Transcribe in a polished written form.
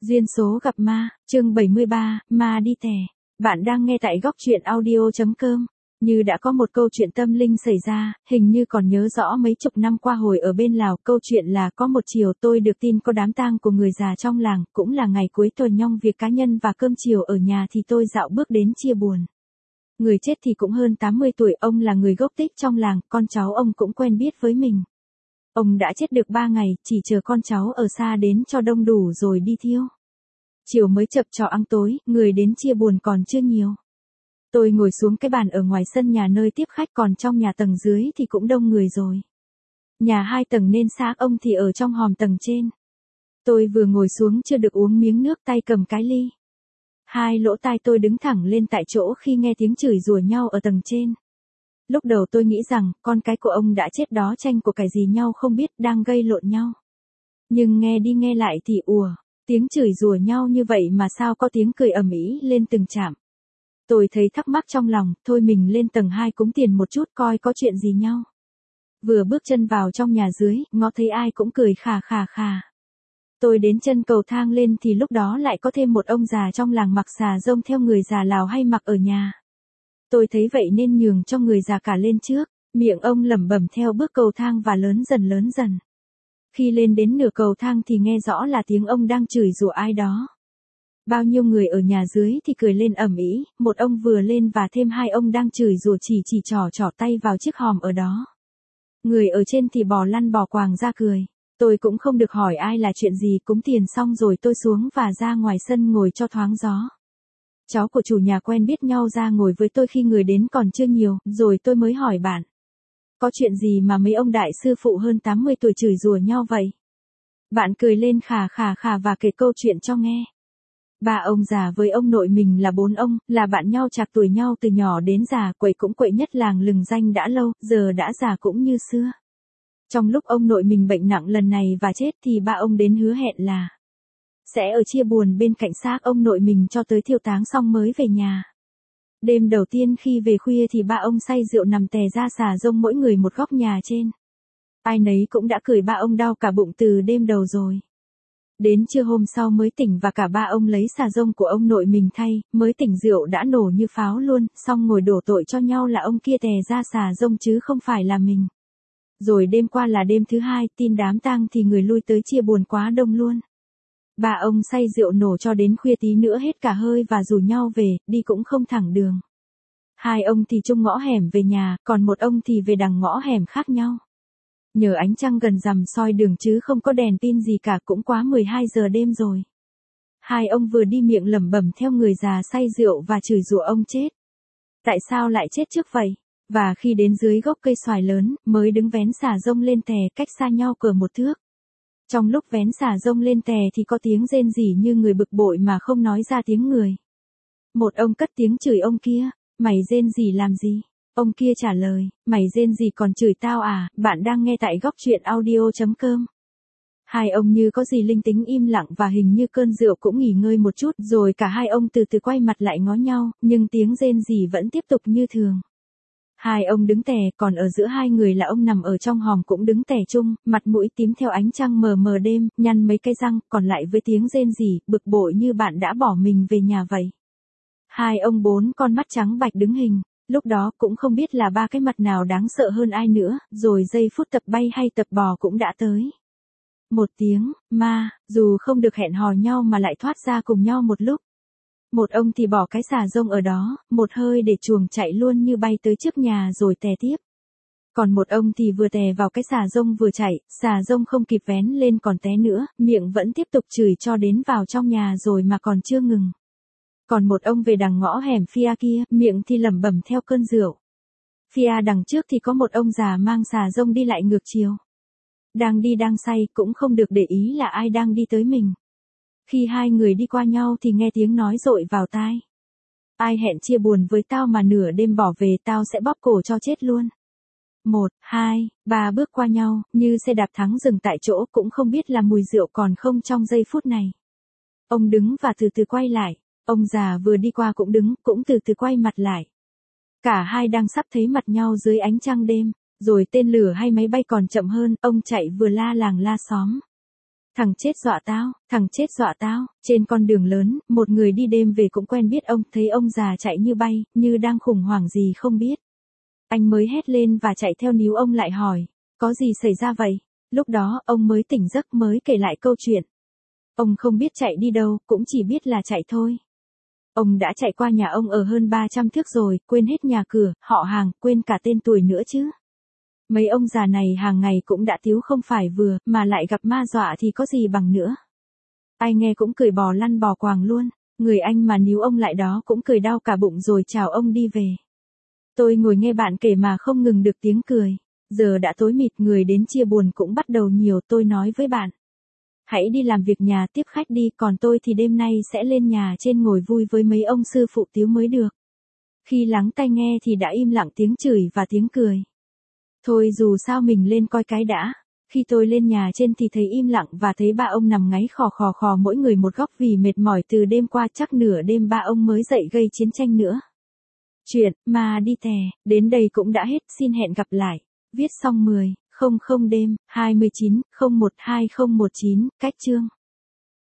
Duyên số gặp ma, chương 73, ma đi tè. Bạn đang nghe tại góc truyện audio.com. Như đã có một câu chuyện tâm linh xảy ra, hình như còn nhớ rõ mấy chục năm qua hồi ở bên Lào. Câu chuyện là có một chiều tôi được tin có đám tang của người già trong làng, cũng là ngày cuối tuần nhong việc cá nhân và cơm chiều ở nhà thì tôi dạo bước đến chia buồn. Người chết thì cũng hơn 80 tuổi, ông là người gốc tích trong làng, con cháu ông cũng quen biết với mình. Ông đã chết được 3 ngày, chỉ chờ con cháu ở xa đến cho đông đủ rồi đi thiêu. Chiều mới chập chọ ăn tối, người đến chia buồn còn chưa nhiều. Tôi ngồi xuống cái bàn ở ngoài sân nhà nơi tiếp khách, còn trong nhà tầng dưới thì cũng đông người rồi. Nhà 2 tầng nên xác ông thì ở trong hòm tầng trên. Tôi vừa ngồi xuống chưa được uống miếng nước, tay cầm cái ly. Hai lỗ tai tôi đứng thẳng lên tại chỗ khi nghe tiếng chửi rủa nhau ở tầng trên. Lúc đầu tôi nghĩ rằng, con cái của ông đã chết đó tranh của cải gì nhau không biết, đang gây lộn nhau. Nhưng nghe đi nghe lại thì tiếng chửi rủa nhau như vậy mà sao có tiếng cười ầm ĩ lên từng trạm. Tôi thấy thắc mắc trong lòng, thôi mình lên tầng 2 cúng tiền một chút coi có chuyện gì nhau. Vừa bước chân vào trong nhà dưới, ngó thấy ai cũng cười khà khà khà. Tôi đến chân cầu thang lên thì lúc đó lại có thêm một ông già trong làng mặc xà rông theo người già Lào hay mặc ở nhà. Tôi thấy vậy nên nhường cho người già cả lên trước, miệng ông lẩm bẩm theo bước cầu thang và lớn dần. Khi lên đến nửa cầu thang thì nghe rõ là tiếng ông đang chửi rủa ai đó. Bao nhiêu người ở nhà dưới thì cười lên ầm ĩ, một ông vừa lên và thêm 2 ông đang chửi rủa chỉ trỏ tay vào chiếc hòm ở đó. Người ở trên thì bò lăn bò quàng ra cười. Tôi cũng không được hỏi ai là chuyện gì, cúng tiền xong rồi tôi xuống và ra ngoài sân ngồi cho thoáng gió. Cháu của chủ nhà quen biết nhau ra ngồi với tôi khi người đến còn chưa nhiều, rồi tôi mới hỏi bạn. Có chuyện gì mà mấy ông đại sư phụ hơn 80 tuổi chửi rủa nhau vậy? Bạn cười lên khà khà và kể câu chuyện cho nghe. 3 ông già với ông nội mình là 4 ông, là bạn nhau trạc tuổi nhau từ nhỏ đến già, quậy cũng quậy nhất làng lừng danh đã lâu, giờ đã già cũng như xưa. Trong lúc ông nội mình bệnh nặng lần này và chết thì 3 ông đến hứa hẹn là sẽ ở chia buồn bên cạnh xác ông nội mình cho tới thiêu táng xong mới về nhà. Đêm đầu tiên khi về khuya thì 3 ông say rượu nằm tè ra xà rông mỗi người một góc nhà trên. Ai nấy cũng đã cười, 3 ông đau cả bụng từ đêm đầu rồi. Đến trưa hôm sau mới tỉnh và cả 3 ông lấy xà rông của ông nội mình thay, mới tỉnh rượu đã nổ như pháo luôn, xong ngồi đổ tội cho nhau là ông kia tè ra xà rông chứ không phải là mình. Rồi đêm qua là đêm thứ 2, tin đám tang thì người lui tới chia buồn quá đông luôn. 3 ông say rượu nổ cho đến khuya tí nữa hết cả hơi và rủ nhau về, đi cũng không thẳng đường. 2 ông thì chung ngõ hẻm về nhà, còn một ông thì về đằng ngõ hẻm khác nhau. Nhờ ánh trăng gần rằm soi đường chứ không có đèn pin gì cả, cũng quá 12 giờ đêm rồi. 2 ông vừa đi miệng lẩm bẩm theo người già say rượu và chửi rủa ông chết. Tại sao lại chết trước vậy? Và khi đến dưới gốc cây xoài lớn, mới đứng vén xà rông lên tè cách xa nhau cỡ 1 thước. Trong lúc vén xà rông lên tè thì có tiếng rên rỉ như người bực bội mà không nói ra tiếng người. Một ông cất tiếng chửi ông kia, mày rên rỉ làm gì? Ông kia trả lời, mày rên gì còn chửi tao à? Bạn đang nghe tại góc truyện audio.com. 2 ông như có gì linh tính im lặng và hình như cơn rượu cũng nghỉ ngơi một chút, rồi cả 2 ông từ từ quay mặt lại ngó nhau, nhưng tiếng rên rỉ vẫn tiếp tục như thường. 2 ông đứng tè, còn ở giữa 2 người là ông nằm ở trong hòm cũng đứng tè chung, mặt mũi tím theo ánh trăng mờ mờ đêm, nhăn mấy cái răng, còn lại với tiếng rên rỉ, bực bội như bạn đã bỏ mình về nhà vậy. 2 ông 4 con mắt trắng bạch đứng hình, lúc đó cũng không biết là 3 cái mặt nào đáng sợ hơn ai nữa, rồi giây phút tập bay hay tập bò cũng đã tới. Một tiếng, ma, dù không được hẹn hò nhau mà lại thoát ra cùng nhau một lúc. Một ông thì bỏ cái xà rông ở đó, một hơi để chuồng chạy luôn như bay tới trước nhà rồi tè tiếp. Còn một ông thì vừa tè vào cái xà rông vừa chạy, xà rông không kịp vén lên còn té nữa, miệng vẫn tiếp tục chửi cho đến vào trong nhà rồi mà còn chưa ngừng. Còn một ông về đằng ngõ hẻm phía kia, miệng thì lẩm bẩm theo cơn rượu. Phía đằng trước thì có một ông già mang xà rông đi lại ngược chiều. Đang đi đang say, cũng không được để ý là ai đang đi tới mình. Khi 2 người đi qua nhau thì nghe tiếng nói dội vào tai. Ai hẹn chia buồn với tao mà nửa đêm bỏ về, tao sẽ bóp cổ cho chết luôn. 1, 2, 3 bước qua nhau, như xe đạp thắng dừng tại chỗ, cũng không biết là mùi rượu còn không trong giây phút này. Ông đứng và từ từ quay lại. Ông già vừa đi qua cũng đứng, cũng từ từ quay mặt lại. Cả 2 đang sắp thấy mặt nhau dưới ánh trăng đêm, rồi tên lửa hay máy bay còn chậm hơn, ông chạy vừa la làng la xóm. Thằng chết dọa tao, thằng chết dọa tao. Trên con đường lớn, một người đi đêm về cũng quen biết ông, thấy ông già chạy như bay, như đang khủng hoảng gì không biết. Anh mới hét lên và chạy theo, níu ông lại hỏi, có gì xảy ra vậy? Lúc đó, ông mới tỉnh giấc mới kể lại câu chuyện. Ông không biết chạy đi đâu, cũng chỉ biết là chạy thôi. Ông đã chạy qua nhà ông ở hơn 300 thước rồi, quên hết nhà cửa, họ hàng, quên cả tên tuổi nữa chứ. Mấy ông già này hàng ngày cũng đã thiếu không phải vừa, mà lại gặp ma dọa thì có gì bằng nữa. Ai nghe cũng cười bò lăn bò quàng luôn, người anh mà níu ông lại đó cũng cười đau cả bụng rồi chào ông đi về. Tôi ngồi nghe bạn kể mà không ngừng được tiếng cười. Giờ đã tối mịt, người đến chia buồn cũng bắt đầu nhiều, tôi nói với bạn. Hãy đi làm việc nhà tiếp khách đi, còn tôi thì đêm nay sẽ lên nhà trên ngồi vui với mấy ông sư phụ tiếu mới được. Khi lắng tai nghe thì đã im lặng tiếng chửi và tiếng cười. Thôi dù sao mình lên coi cái đã. Khi tôi lên nhà trên thì thấy im lặng và thấy ba ông nằm ngáy khò khò khò mỗi người một góc vì mệt mỏi từ đêm qua, chắc nửa đêm ba ông mới dậy gây chiến tranh nữa. Chuyện Ma Đi Tè đến đây cũng đã hết, xin hẹn gặp lại. Viết xong 10/00 đêm 29/01/2019, cách chương.